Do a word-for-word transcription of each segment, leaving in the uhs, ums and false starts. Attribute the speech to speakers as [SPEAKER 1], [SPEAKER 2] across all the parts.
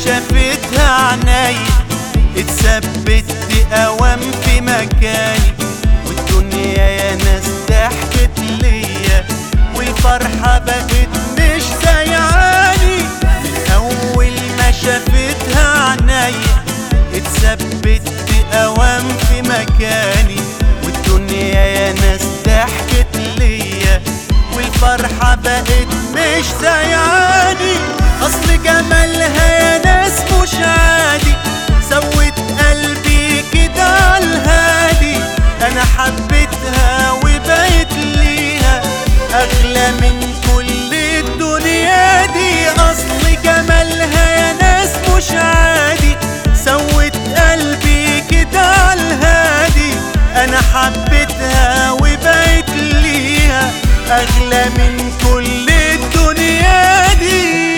[SPEAKER 1] شافتها عناي اتثبت اوام في مكاني، والدنيا يا ناس ضحكت ليا والفرحة بقت مش سايعاني. من اول ما شافتها عناي اتثبت اوام في مكاني، والدنيا يا ناس ضحكت ليا والفرحة بقت مش سايعاني. اصل جمالها يا ناس مش عادي، سوت قلبي كده عالهادي. انا حبيتها وبقيت ليها اغلى من كل الدنيا دي. اصل جمالها يا ناس مش عادي، سوت قلبي كده عالهادي. انا حبيتها وبقيت ليها اغلى من كل الدنيا دي.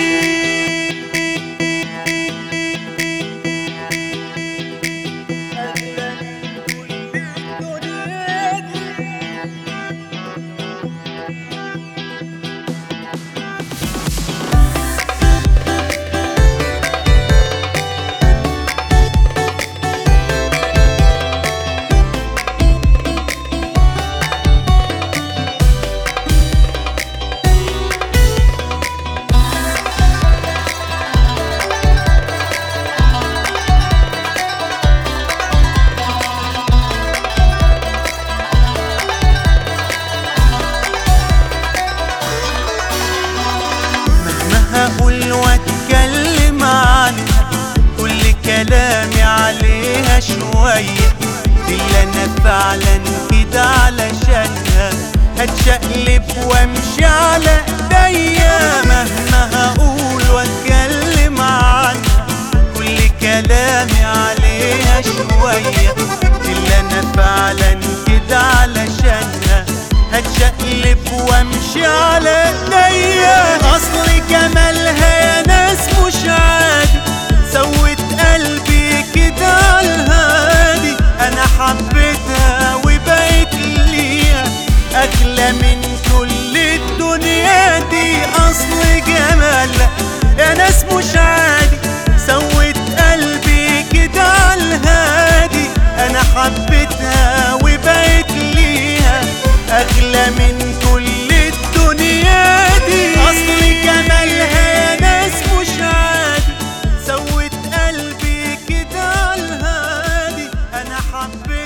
[SPEAKER 1] هقول واتكلم عنها كل كلامي عليها شوية، دي اللي انا فعلا كده علشانها هتشقلب وامشي على ايديا. مهما هقول واتكلم عنها كل كلامي عليها شوية، دي اللي انا فعلا كده علشانها هتشقلب وامشي على ايديا. اصل جمالها يا ناس مش عادي، سوت قلبي كده عالهادي. انا حبيتها وبقيت ليها اغلى من كل الدنيا دي. اصل جمالها يا ناس مش عادي، سوت قلبي كده عالهادي. انا حبيتها وبقيت ليها اغلى من كل الدنيا دي. اصل جمالها يا ناس مش عادي، سوت قلبي كده عالهادي. انا حبيتها